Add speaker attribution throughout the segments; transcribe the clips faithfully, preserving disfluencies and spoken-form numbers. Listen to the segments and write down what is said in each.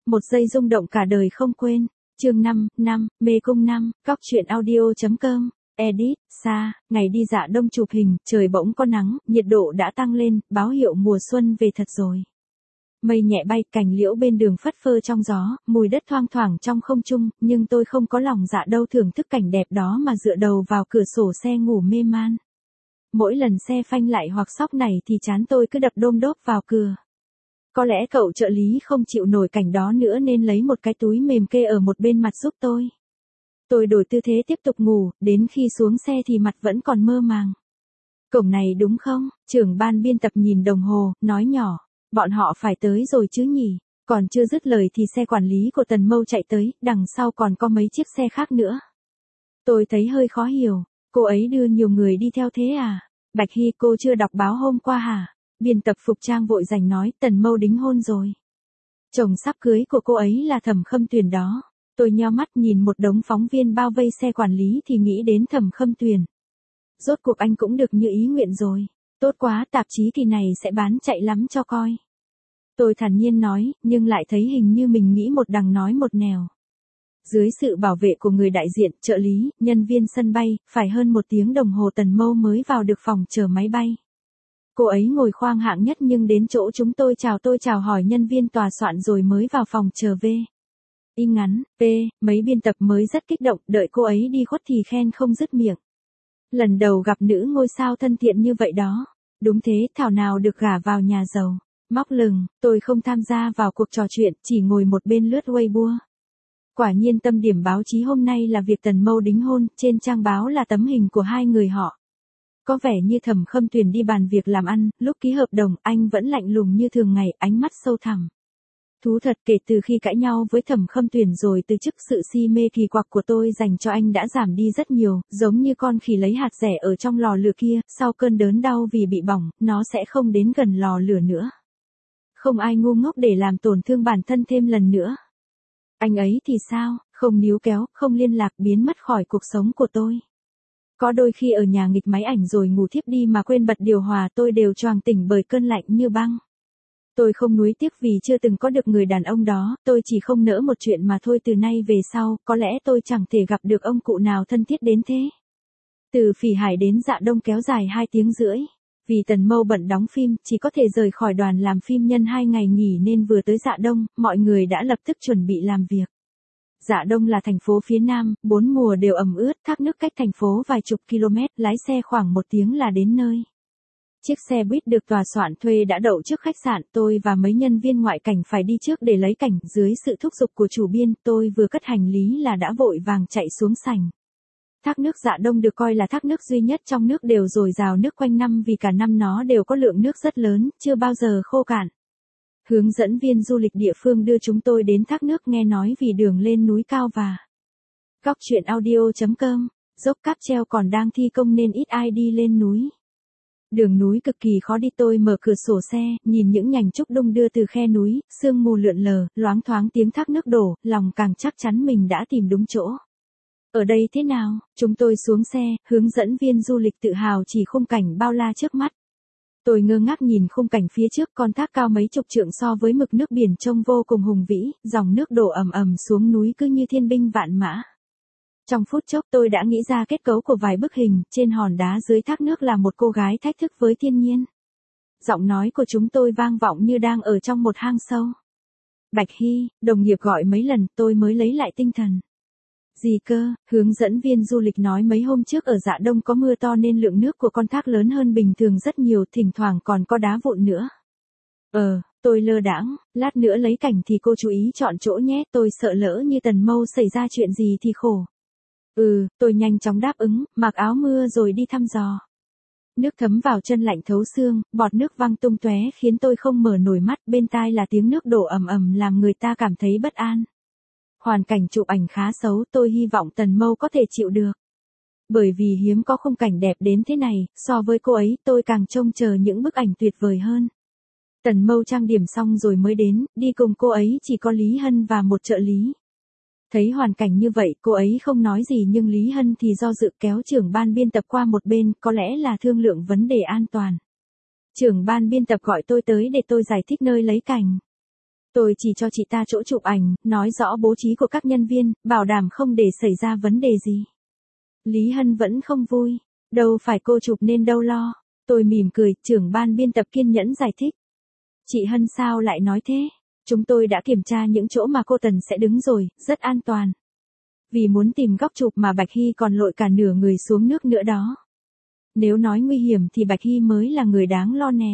Speaker 1: một giây rung động cả đời không quên. Chương năm, năm, Mê Cung năm, Góc truyện audio.com. Edit, Sa, ngày đi Dạ Đông chụp hình, trời bỗng có nắng, nhiệt độ đã tăng lên, báo hiệu mùa xuân về thật rồi. Mây nhẹ bay, cành liễu bên đường phất phơ trong gió, mùi đất thoang thoảng trong không trung, nhưng tôi không có lòng dạ đâu thưởng thức cảnh đẹp đó mà dựa đầu vào cửa sổ xe ngủ mê man. Mỗi lần xe phanh lại hoặc sóc này thì trán tôi cứ đập đôm đốp vào cửa. Có lẽ cậu trợ lý không chịu nổi cảnh đó nữa nên lấy một cái túi mềm kê ở một bên mặt giúp tôi. Tôi đổi tư thế tiếp tục ngủ, đến khi xuống xe thì mặt vẫn còn mơ màng. Cổng này đúng không? Trưởng ban biên tập nhìn đồng hồ, nói nhỏ. Bọn họ phải tới rồi chứ nhỉ? Còn chưa dứt lời thì xe quản lý của Tần Mâu chạy tới, đằng sau còn có mấy chiếc xe khác nữa. Tôi thấy hơi khó hiểu, cô ấy đưa nhiều người đi theo thế à? Bạch Hy, cô chưa đọc báo hôm qua hả? Biên tập Phục Trang vội giành nói, Tần Mâu đính hôn rồi. Chồng sắp cưới của cô ấy là Thẩm Khâm Tuyền đó. Tôi nheo mắt nhìn một đống phóng viên bao vây xe quản lý thì nghĩ đến Thẩm Khâm Tuyền. Rốt cuộc anh cũng được như ý nguyện rồi. Tốt quá, tạp chí kỳ này sẽ bán chạy lắm cho coi. Tôi thản nhiên nói, nhưng lại thấy hình như mình nghĩ một đằng nói một nẻo. Dưới sự bảo vệ của người đại diện, trợ lý, nhân viên sân bay, phải hơn một tiếng đồng hồ Tần Mâu mới vào được phòng chờ máy bay. Cô ấy ngồi khoang hạng nhất nhưng đến chỗ chúng tôi chào tôi chào hỏi nhân viên tòa soạn rồi mới vào phòng chờ về. Y ngắn, P, mấy biên tập mới rất kích động, đợi cô ấy đi khuất thì khen không dứt miệng. Lần đầu gặp nữ ngôi sao thân thiện như vậy đó. Đúng thế, thảo nào được gả vào nhà giàu. Móc lừng, tôi không tham gia vào cuộc trò chuyện, chỉ ngồi một bên lướt Weibo. Quả nhiên tâm điểm báo chí hôm nay là việc Tần Mâu đính hôn, trên trang báo là tấm hình của hai người họ. Có vẻ như Thẩm Khâm Tuyền đi bàn việc làm ăn, lúc ký hợp đồng anh vẫn lạnh lùng như thường ngày, ánh mắt sâu thẳm. Thú thật, kể từ khi cãi nhau với Thẩm Khâm Tuyền rồi từ chức, sự si mê kỳ quặc của tôi dành cho anh đã giảm đi rất nhiều, giống như con khỉ lấy hạt rẻ ở trong lò lửa kia, sau cơn đớn đau vì bị bỏng, nó sẽ không đến gần lò lửa nữa. Không ai ngu ngốc để làm tổn thương bản thân thêm lần nữa. Anh ấy thì sao, không níu kéo, không liên lạc, biến mất khỏi cuộc sống của tôi. Có đôi khi ở nhà nghịch máy ảnh rồi ngủ thiếp đi mà quên bật điều hòa, tôi đều choàng tỉnh bởi cơn lạnh như băng. Tôi không nuối tiếc vì chưa từng có được người đàn ông đó, tôi chỉ không nỡ một chuyện mà thôi. Từ nay về sau, có lẽ tôi chẳng thể gặp được ông cụ nào thân thiết đến thế. Từ Phỉ Hải đến Dạ Đông kéo dài hai tiếng rưỡi. Vì Tần Mâu bận đóng phim, chỉ có thể rời khỏi đoàn làm phim nhân hai ngày nghỉ nên vừa tới Dạ Đông, mọi người đã lập tức chuẩn bị làm việc. Dạ Đông là thành phố phía Nam, bốn mùa đều ẩm ướt, thác nước cách thành phố vài chục km, lái xe khoảng một tiếng là đến nơi. Chiếc xe buýt được tòa soạn thuê đã đậu trước khách sạn, tôi và mấy nhân viên ngoại cảnh phải đi trước để lấy cảnh, dưới sự thúc giục của chủ biên, tôi vừa cất hành lý là đã vội vàng chạy xuống sảnh. Thác nước Dạ Đông được coi là thác nước duy nhất trong nước đều dồi dào nước quanh năm vì cả năm nó đều có lượng nước rất lớn, chưa bao giờ khô cạn. Hướng dẫn viên du lịch địa phương đưa chúng tôi đến thác nước, nghe nói vì đường lên núi cao và Góc truyện audio.com, dốc cáp treo còn đang thi công nên ít ai đi lên núi. Đường núi cực kỳ khó đi, tôi mở cửa sổ xe, nhìn những nhành trúc đung đưa từ khe núi, sương mù lượn lờ, loáng thoáng tiếng thác nước đổ, lòng càng chắc chắn mình đã tìm đúng chỗ. Ở đây thế nào? Chúng tôi xuống xe, hướng dẫn viên du lịch tự hào chỉ khung cảnh bao la trước mắt. Tôi ngơ ngác nhìn khung cảnh phía trước, con thác cao mấy chục trượng so với mực nước biển trông vô cùng hùng vĩ, dòng nước đổ ầm ầm xuống núi cứ như thiên binh vạn mã. Trong phút chốc tôi đã nghĩ ra kết cấu của vài bức hình, trên hòn đá dưới thác nước là một cô gái thách thức với thiên nhiên. Giọng nói của chúng tôi vang vọng như đang ở trong một hang sâu. Bạch Hy, đồng nghiệp gọi mấy lần tôi mới lấy lại tinh thần. Gì cơ? Hướng dẫn viên du lịch nói mấy hôm trước ở Dạ Đông có mưa to nên lượng nước của con thác lớn hơn bình thường rất nhiều, thỉnh thoảng còn có đá vụn nữa. Ờ, tôi lơ đãng, lát nữa lấy cảnh thì cô chú ý chọn chỗ nhé, tôi sợ lỡ như Tần Mâu xảy ra chuyện gì thì khổ. Ừ, tôi nhanh chóng đáp ứng, mặc áo mưa rồi đi thăm dò. Nước thấm vào chân lạnh thấu xương, bọt nước văng tung tóe khiến tôi không mở nổi mắt, bên tai là tiếng nước đổ ầm ầm làm người ta cảm thấy bất an. Hoàn cảnh chụp ảnh khá xấu, tôi hy vọng Tần Mâu có thể chịu được. Bởi vì hiếm có khung cảnh đẹp đến thế này, so với cô ấy tôi càng trông chờ những bức ảnh tuyệt vời hơn. Tần Mâu trang điểm xong rồi mới đến, đi cùng cô ấy chỉ có Lý Hân và một trợ lý. Thấy hoàn cảnh như vậy, cô ấy không nói gì nhưng Lý Hân thì do dự kéo trưởng ban biên tập qua một bên, có lẽ là thương lượng vấn đề an toàn. Trưởng ban biên tập gọi tôi tới để tôi giải thích nơi lấy cảnh. Tôi chỉ cho chị ta chỗ chụp ảnh, nói rõ bố trí của các nhân viên, bảo đảm không để xảy ra vấn đề gì. Lý Hân vẫn không vui. Đâu phải cô chụp nên đâu lo. Tôi mỉm cười, trưởng ban biên tập kiên nhẫn giải thích. Chị Hân sao lại nói thế? Chúng tôi đã kiểm tra những chỗ mà cô Tần sẽ đứng rồi, rất an toàn. Vì muốn tìm góc chụp mà Bạch Hy còn lội cả nửa người xuống nước nữa đó. Nếu nói nguy hiểm thì Bạch Hy mới là người đáng lo nè.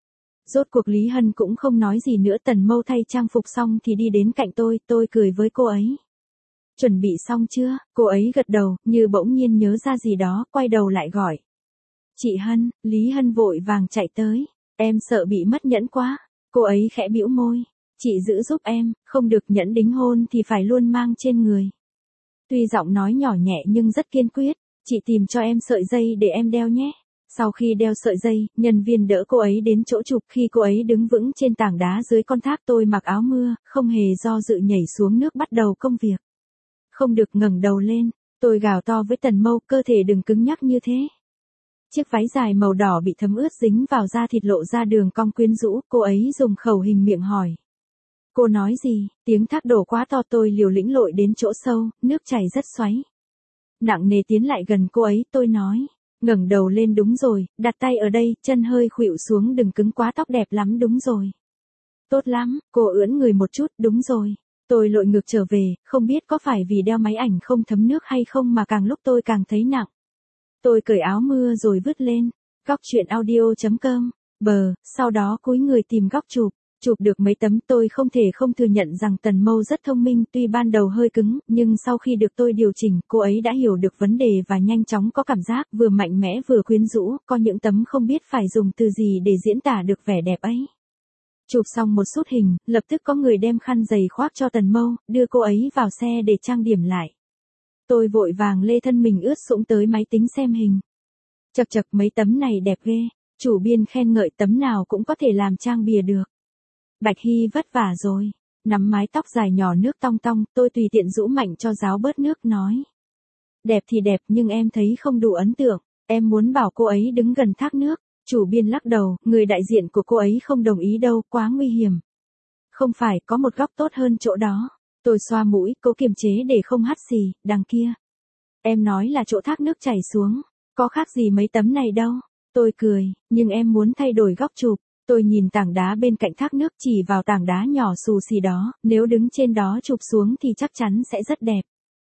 Speaker 1: Rốt cuộc Lý Hân cũng không nói gì nữa. Tần Mâu thay trang phục xong thì đi đến cạnh tôi, tôi cười với cô ấy. Chuẩn bị xong chưa? Cô ấy gật đầu, như bỗng nhiên nhớ ra gì đó, quay đầu lại gọi. Chị Hân. Lý Hân vội vàng chạy tới. Em sợ bị mất nhẫn quá. Cô ấy khẽ bĩu môi. Chị giữ giúp em, không được nhẫn đính hôn thì phải luôn mang trên người. Tuy giọng nói nhỏ nhẹ nhưng rất kiên quyết. Chị tìm cho em sợi dây để em đeo nhé. Sau khi đeo sợi dây, nhân viên đỡ cô ấy đến chỗ chụp. Khi cô ấy đứng vững trên tảng đá dưới con thác, tôi mặc áo mưa, không hề do dự nhảy xuống nước bắt đầu công việc. Không được ngẩng đầu lên, tôi gào to với Tần Mâu, cơ thể đừng cứng nhắc như thế. Chiếc váy dài màu đỏ bị thấm ướt dính vào da thịt lộ ra đường cong quyến rũ, cô ấy dùng khẩu hình miệng hỏi. Cô nói gì? Tiếng thác đổ quá to, tôi liều lĩnh lội đến chỗ sâu, nước chảy rất xoáy. Nặng nề tiến lại gần cô ấy, tôi nói. Ngẩng đầu lên, đúng rồi, đặt tay ở đây, chân hơi khuỵu xuống, đừng cứng quá, tóc đẹp lắm, đúng rồi. Tốt lắm, cô ưỡn người một chút, đúng rồi. Tôi lội ngược trở về, không biết có phải vì đeo máy ảnh không thấm nước hay không mà càng lúc tôi càng thấy nặng. Tôi cởi áo mưa rồi vứt lên. Góc truyện audio chấm com. Bờ, sau đó cúi người tìm góc chụp. Chụp được mấy tấm. Tôi không thể không thừa nhận rằng Tần Mâu rất thông minh, tuy ban đầu hơi cứng, nhưng sau khi được tôi điều chỉnh, cô ấy đã hiểu được vấn đề và nhanh chóng có cảm giác vừa mạnh mẽ vừa quyến rũ, có những tấm không biết phải dùng từ gì để diễn tả được vẻ đẹp ấy. Chụp xong một sút hình, lập tức có người đem khăn giày khoác cho Tần Mâu, đưa cô ấy vào xe để trang điểm lại. Tôi vội vàng lê thân mình ướt sũng tới máy tính xem hình. Chật chật, mấy tấm này đẹp ghê. Chủ biên khen ngợi, tấm nào cũng có thể làm trang bìa được. Bạch Hy vất vả rồi. Nắm mái tóc dài nhỏ nước tong tong, tôi tùy tiện rũ mạnh cho ráo bớt nước, nói. Đẹp thì đẹp nhưng em thấy không đủ ấn tượng. Em muốn bảo cô ấy đứng gần thác nước. Chủ biên lắc đầu, người đại diện của cô ấy không đồng ý đâu, quá nguy hiểm. Không phải, có một góc tốt hơn chỗ đó. Tôi xoa mũi, cố kiềm chế để không hắt xì, đằng kia. Em nói là chỗ thác nước chảy xuống, có khác gì mấy tấm này đâu. Tôi cười, nhưng em muốn thay đổi góc chụp. Tôi nhìn tảng đá bên cạnh thác nước, chỉ vào tảng đá nhỏ xù xì đó, nếu đứng trên đó chụp xuống thì chắc chắn sẽ rất đẹp.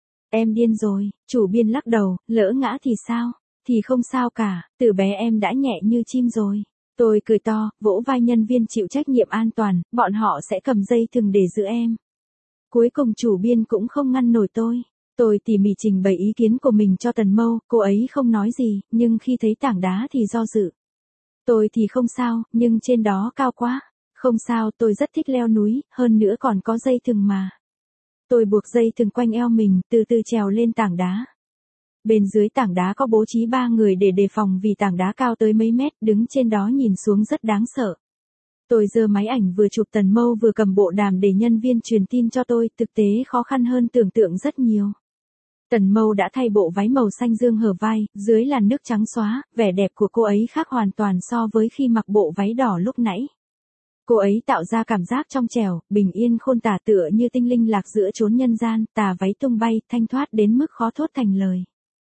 Speaker 1: Em điên rồi, chủ biên lắc đầu, lỡ ngã thì sao? Thì không sao cả, từ bé em đã nhẹ như chim rồi. Tôi cười to, vỗ vai nhân viên chịu trách nhiệm an toàn, bọn họ sẽ cầm dây thừng để giữ em. Cuối cùng chủ biên cũng không ngăn nổi tôi. Tôi tỉ mỉ trình bày ý kiến của mình cho Tần Mâu, cô ấy không nói gì, nhưng khi thấy tảng đá thì do dự. Tôi thì không sao, nhưng trên đó cao quá. Không sao, tôi rất thích leo núi, hơn nữa còn có dây thừng mà. Tôi buộc dây thừng quanh eo mình, từ từ trèo lên tảng đá. Bên dưới tảng đá có bố trí ba người để đề phòng vì tảng đá cao tới mấy mét, đứng trên đó nhìn xuống rất đáng sợ. Tôi giơ máy ảnh vừa chụp Tần Mâu vừa cầm bộ đàm để nhân viên truyền tin cho tôi, thực tế khó khăn hơn tưởng tượng rất nhiều. Tần Mâu đã thay bộ váy màu xanh dương hở vai, dưới làn nước trắng xóa, vẻ đẹp của cô ấy khác hoàn toàn so với khi mặc bộ váy đỏ lúc nãy. Cô ấy tạo ra cảm giác trong trẻo, bình yên khôn tả, tựa như tinh linh lạc giữa chốn nhân gian, tà váy tung bay, thanh thoát đến mức khó thốt thành lời.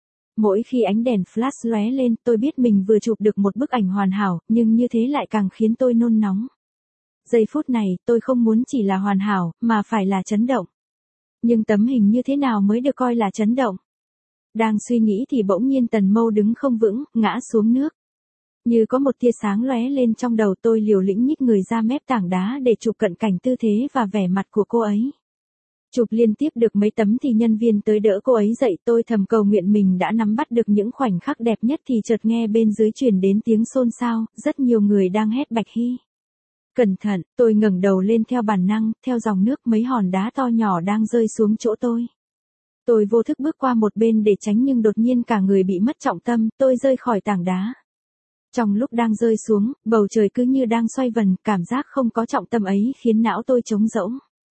Speaker 1: Mỗi khi ánh đèn flash lóe lên, tôi biết mình vừa chụp được một bức ảnh hoàn hảo, nhưng như thế lại càng khiến tôi nôn nóng. Giây phút này, tôi không muốn chỉ là hoàn hảo, mà phải là chấn động. Nhưng tấm hình như thế nào mới được coi là chấn động? Đang suy nghĩ thì bỗng nhiên Tần Mâu đứng không vững, ngã xuống nước. Như có một tia sáng lóe lên trong đầu, tôi liều lĩnh nhích người ra mép tảng đá để chụp cận cảnh tư thế và vẻ mặt của cô ấy. Chụp liên tiếp được mấy tấm thì nhân viên tới đỡ cô ấy dậy, tôi thầm cầu nguyện mình đã nắm bắt được những khoảnh khắc đẹp nhất thì chợt nghe bên dưới truyền đến tiếng xôn xao, rất nhiều người đang hét Bạch Hy. Cẩn thận, tôi ngẩng đầu lên theo bản năng, theo dòng nước mấy hòn đá to nhỏ đang rơi xuống chỗ tôi. Tôi vô thức bước qua một bên để tránh nhưng đột nhiên cả người bị mất trọng tâm, tôi rơi khỏi tảng đá. Trong lúc đang rơi xuống, bầu trời cứ như đang xoay vần, cảm giác không có trọng tâm ấy khiến não tôi trống rỗng.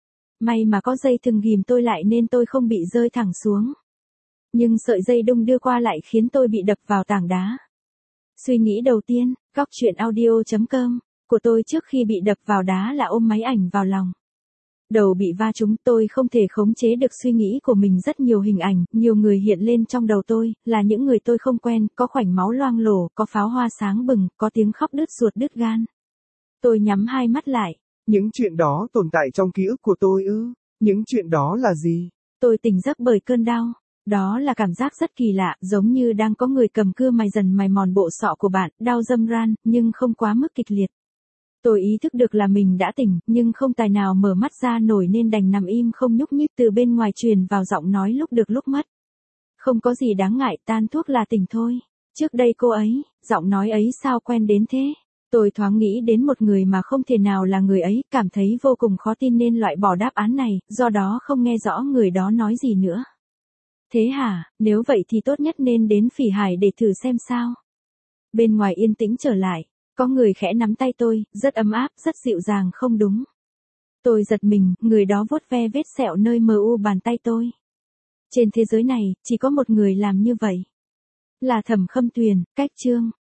Speaker 1: May mà có dây thừng ghìm tôi lại nên tôi không bị rơi thẳng xuống. Nhưng sợi dây đung đưa qua lại khiến tôi bị đập vào tảng đá. Suy nghĩ đầu tiên, góc truyện audio chấm com của tôi trước khi bị đập vào đá là ôm máy ảnh vào lòng. Đầu bị va trúng, tôi không thể khống chế được suy nghĩ của mình, rất nhiều hình ảnh, nhiều người hiện lên trong đầu tôi, là những người tôi không quen, có khoảnh máu loang lổ, có pháo hoa sáng bừng, có tiếng khóc đứt ruột đứt gan. Tôi nhắm hai mắt lại.
Speaker 2: Những chuyện đó tồn tại trong ký ức của tôi ư? Những chuyện đó là gì?
Speaker 1: Tôi tỉnh giấc bởi cơn đau. Đó là cảm giác rất kỳ lạ, giống như đang có người cầm cưa mài dần mài mòn bộ sọ của bạn, đau râm ran, nhưng không quá mức kịch liệt. Tôi ý thức được là mình đã tỉnh, nhưng không tài nào mở mắt ra nổi nên đành nằm im không nhúc nhích. Từ bên ngoài truyền vào giọng nói lúc được lúc mất. Không có gì đáng ngại, tan thuốc là tỉnh thôi. Trước đây cô ấy, giọng nói ấy sao quen đến thế? Tôi thoáng nghĩ đến một người mà không thể nào là người ấy, cảm thấy vô cùng khó tin nên loại bỏ đáp án này, do đó không nghe rõ người đó nói gì nữa. Thế hả, nếu vậy thì tốt nhất nên đến Phỉ Hải để thử xem sao. Bên ngoài yên tĩnh trở lại, có người khẽ nắm tay tôi, rất ấm áp, rất dịu dàng. Không đúng. Tôi giật mình, người đó vuốt ve vết sẹo nơi mờ u bàn tay tôi. Trên thế giới này, chỉ có một người làm như vậy. Là Thẩm Khâm Tuyền. Cách chương